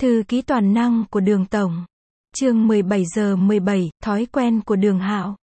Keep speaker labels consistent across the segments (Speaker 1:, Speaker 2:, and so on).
Speaker 1: Thư ký toàn năng của Đường Tổng. Chương 17 giờ 17, thói quen của Đường Hạo.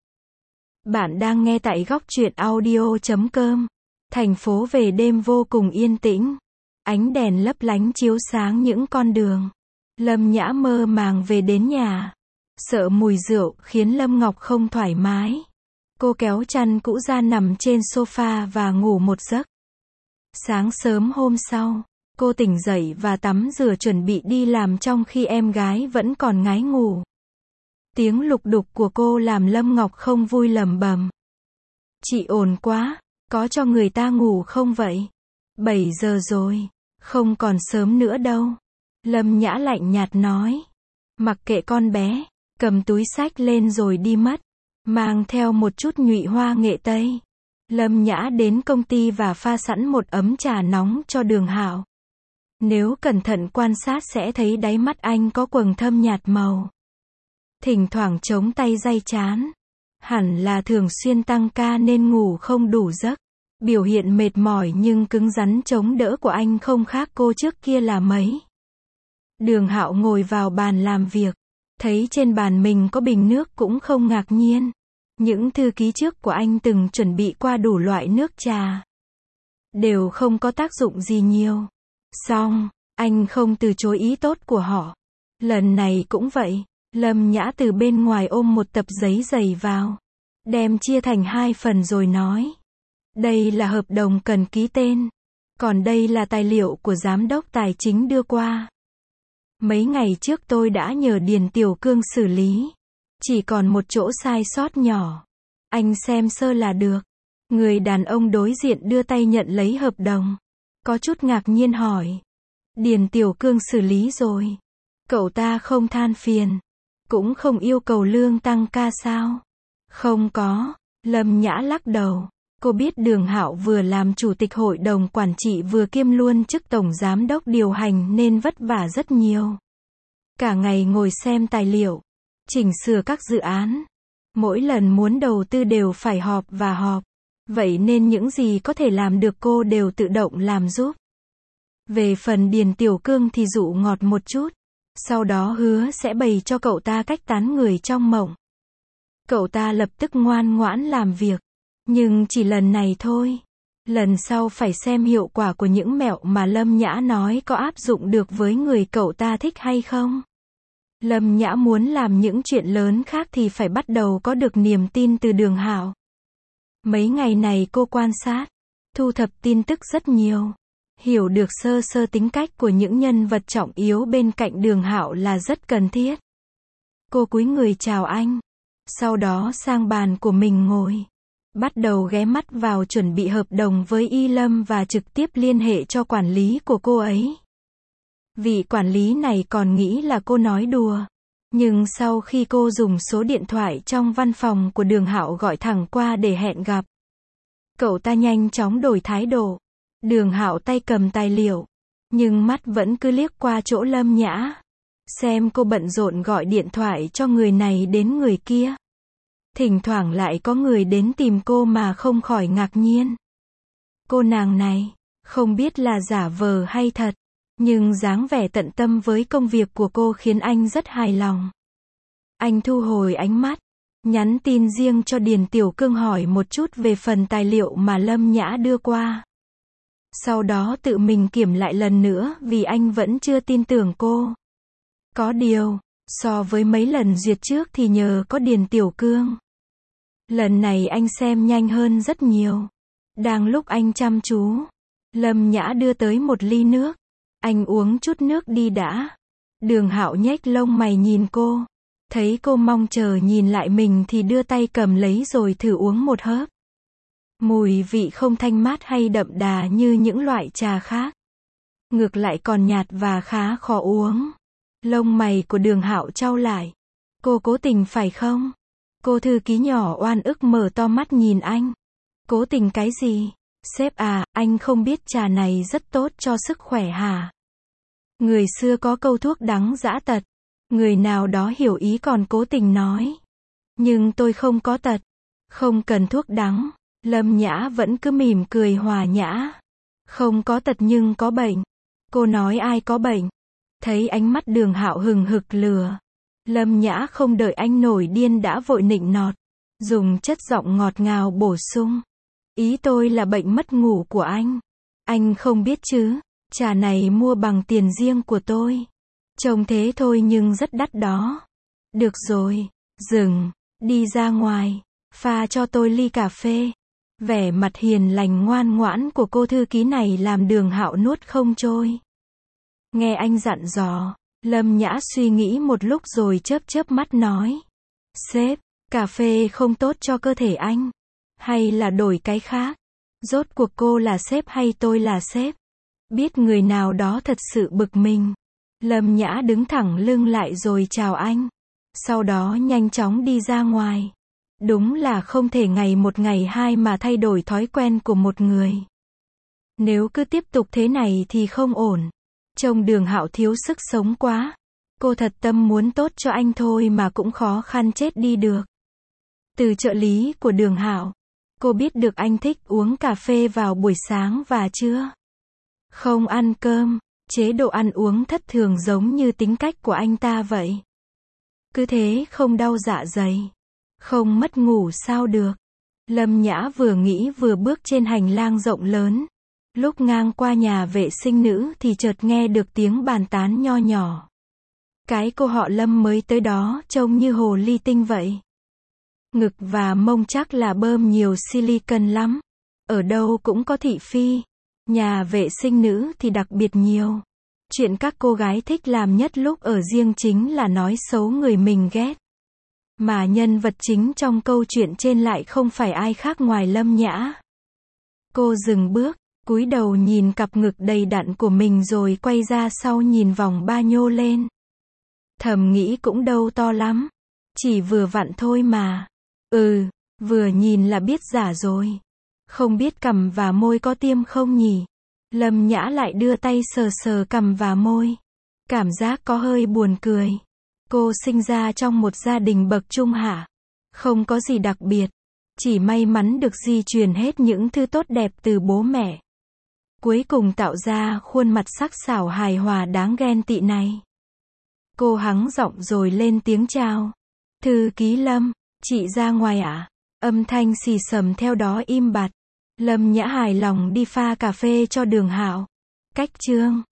Speaker 1: Bạn đang nghe tại góc truyện audio.com. Thành phố về đêm vô cùng yên tĩnh. Ánh đèn lấp lánh chiếu sáng những con đường. Lâm Nhã mơ màng về đến nhà. Sợ mùi rượu khiến Lâm Ngọc không thoải mái. Cô kéo chăn cũ ra nằm trên sofa và ngủ một giấc. Sáng sớm hôm sau, cô tỉnh dậy và tắm rửa chuẩn bị đi làm trong khi em gái vẫn còn ngái ngủ. Tiếng lục đục của cô làm Lâm Ngọc không vui lẩm bẩm. Chị ồn quá, có cho người ta ngủ không vậy? 7 giờ rồi, không còn sớm nữa đâu. Lâm Nhã lạnh nhạt nói. Mặc kệ con bé, cầm túi xách lên rồi đi mất, mang theo một chút nhụy hoa nghệ tây. Lâm Nhã đến công ty và pha sẵn một ấm trà nóng cho Đường Hạo. Nếu cẩn thận quan sát sẽ thấy đáy mắt anh có quầng thâm nhạt màu. Thỉnh thoảng chống tay day chán. Hẳn là thường xuyên tăng ca nên ngủ không đủ giấc. Biểu hiện mệt mỏi nhưng cứng rắn chống đỡ của anh không khác cô trước kia là mấy. Đường Hạo ngồi vào bàn làm việc. Thấy trên bàn mình có bình nước cũng không ngạc nhiên. Những thư ký trước của anh từng chuẩn bị qua đủ loại nước trà. Đều không có tác dụng gì nhiều. Xong, anh không từ chối ý tốt của họ. Lần này cũng vậy. Lâm Nhã từ bên ngoài ôm một tập giấy dày vào. Đem chia thành 2 phần rồi nói. Đây là hợp đồng cần ký tên. Còn đây là tài liệu của giám đốc tài chính đưa qua. Mấy ngày trước tôi đã nhờ Điền Tiểu Cương xử lý. Chỉ còn một chỗ sai sót nhỏ. Anh xem sơ là được. Người đàn ông đối diện đưa tay nhận lấy hợp đồng. Có chút ngạc nhiên hỏi. Điền Tiểu Cương xử lý rồi. Cậu ta không than phiền. Cũng không yêu cầu lương tăng ca sao? Không có. Lâm Nhã lắc đầu. Cô biết Đường Hạo vừa làm chủ tịch hội đồng quản trị vừa kiêm luôn chức tổng giám đốc điều hành nên vất vả rất nhiều. Cả ngày ngồi xem tài liệu, chỉnh sửa các dự án. Mỗi lần muốn đầu tư đều phải họp và họp. Vậy nên những gì có thể làm được cô đều tự động làm giúp. Về phần Điền Tiểu Cương thì dụ ngọt một chút. Sau đó hứa sẽ bày cho cậu ta cách tán người trong mộng. Cậu ta lập tức ngoan ngoãn làm việc. Nhưng chỉ lần này thôi. Lần sau phải xem hiệu quả của những mẹo mà Lâm Nhã nói có áp dụng được với người cậu ta thích hay không. Lâm Nhã muốn làm những chuyện lớn khác thì phải bắt đầu có được niềm tin từ Đường Hạo. Mấy ngày này cô quan sát, thu thập tin tức rất nhiều. Hiểu được sơ sơ tính cách của những nhân vật trọng yếu bên cạnh Đường Hạo là rất cần thiết. Cô cúi người chào anh. Sau đó sang bàn của mình ngồi. Bắt đầu ghé mắt vào chuẩn bị hợp đồng với Y Lâm và trực tiếp liên hệ cho quản lý của cô ấy. Vị quản lý này còn nghĩ là cô nói đùa. Nhưng sau khi cô dùng số điện thoại trong văn phòng của Đường Hạo gọi thẳng qua để hẹn gặp, cậu ta nhanh chóng đổi thái độ. Đường Hạo tay cầm tài liệu, nhưng mắt vẫn cứ liếc qua chỗ Lâm Nhã. Xem cô bận rộn gọi điện thoại cho người này đến người kia. Thỉnh thoảng lại có người đến tìm cô mà không khỏi ngạc nhiên. Cô nàng này, không biết là giả vờ hay thật, nhưng dáng vẻ tận tâm với công việc của cô khiến anh rất hài lòng. Anh thu hồi ánh mắt, nhắn tin riêng cho Điền Tiểu Cương hỏi một chút về phần tài liệu mà Lâm Nhã đưa qua. Sau đó tự mình kiểm lại lần nữa vì anh vẫn chưa tin tưởng cô. Có điều, so với mấy lần duyệt trước thì nhờ có Điền Tiểu Cương. Lần này anh xem nhanh hơn rất nhiều. Đang lúc anh chăm chú, Lâm Nhã đưa tới một ly nước. Anh uống chút nước đi đã. Đường Hạo nhếch lông mày nhìn cô. Thấy cô mong chờ nhìn lại mình thì đưa tay cầm lấy rồi thử uống một hớp. Mùi vị không thanh mát hay đậm đà như những loại trà khác. Ngược lại còn nhạt và khá khó uống. Lông mày của Đường Hạo chau lại. Cô cố tình phải không? Cô thư ký nhỏ oan ức mở to mắt nhìn anh. Cố tình cái gì? Sếp à, anh không biết trà này rất tốt cho sức khỏe hả? Người xưa có câu thuốc đắng dã tật. Người nào đó hiểu ý còn cố tình nói. Nhưng tôi không có tật. Không cần thuốc đắng. Lâm Nhã vẫn cứ mỉm cười hòa nhã. Không có tật nhưng có bệnh. Cô nói ai có bệnh? Thấy ánh mắt Đường Hạo hừng hực lửa, Lâm Nhã không đợi anh nổi điên đã vội nịnh nọt, dùng chất giọng ngọt ngào bổ sung. Ý tôi là bệnh mất ngủ của anh không biết chứ, trà này mua bằng tiền riêng của tôi. Trông thế thôi nhưng rất đắt đó. Được rồi, dừng, đi ra ngoài, pha cho tôi ly cà phê. Vẻ mặt hiền lành ngoan ngoãn của cô thư ký này làm Đường Hạo nuốt không trôi. Nghe anh dặn dò, Lâm Nhã suy nghĩ một lúc rồi chớp chớp mắt nói. Sếp, cà phê không tốt cho cơ thể anh. Hay là đổi cái khác? Rốt cuộc cô là sếp hay tôi là sếp? Biết người nào đó thật sự bực mình. Lâm Nhã đứng thẳng lưng lại rồi chào anh. Sau đó nhanh chóng đi ra ngoài. Đúng là không thể ngày một ngày hai mà thay đổi thói quen của một người. Nếu cứ tiếp tục thế này thì không ổn. Trông Đường Hạo thiếu sức sống quá. Cô thật tâm muốn tốt cho anh thôi mà cũng khó khăn chết đi được. Từ trợ lý của Đường Hạo, cô biết được anh thích uống cà phê vào buổi sáng và trưa. Không ăn cơm, chế độ ăn uống thất thường giống như tính cách của anh ta vậy. Cứ thế không đau dạ dày, không mất ngủ sao được. Lâm Nhã vừa nghĩ vừa bước trên hành lang rộng lớn. Lúc ngang qua nhà vệ sinh nữ thì chợt nghe được tiếng bàn tán nho nhỏ. Cái cô họ Lâm mới tới đó trông như hồ ly tinh vậy. Ngực và mông chắc là bơm nhiều silicon lắm. Ở đâu cũng có thị phi. Nhà vệ sinh nữ thì đặc biệt nhiều. Chuyện các cô gái thích làm nhất lúc ở riêng chính là nói xấu người mình ghét. Mà nhân vật chính trong câu chuyện trên lại không phải ai khác ngoài Lâm Nhã. Cô dừng bước, cúi đầu nhìn cặp ngực đầy đặn của mình rồi quay ra sau nhìn vòng ba nhô lên. Thầm nghĩ cũng đâu to lắm. Chỉ vừa vặn thôi mà. Vừa nhìn là biết giả rồi. Không biết cằm và môi có tiêm không nhỉ? Lâm Nhã lại đưa tay sờ sờ cằm và môi. Cảm giác có hơi buồn cười. Cô sinh ra trong một gia đình bậc trung hạ. Không có gì đặc biệt. Chỉ may mắn được di truyền hết những thứ tốt đẹp từ bố mẹ. Cuối cùng tạo ra khuôn mặt sắc sảo hài hòa đáng ghen tị này. Cô hắng giọng rồi lên tiếng chào. Thư ký Lâm, chị ra ngoài ạ? Âm thanh xì xầm theo đó im bặt. Lâm Nhã hài lòng đi pha cà phê cho Đường Hạo. Cách chương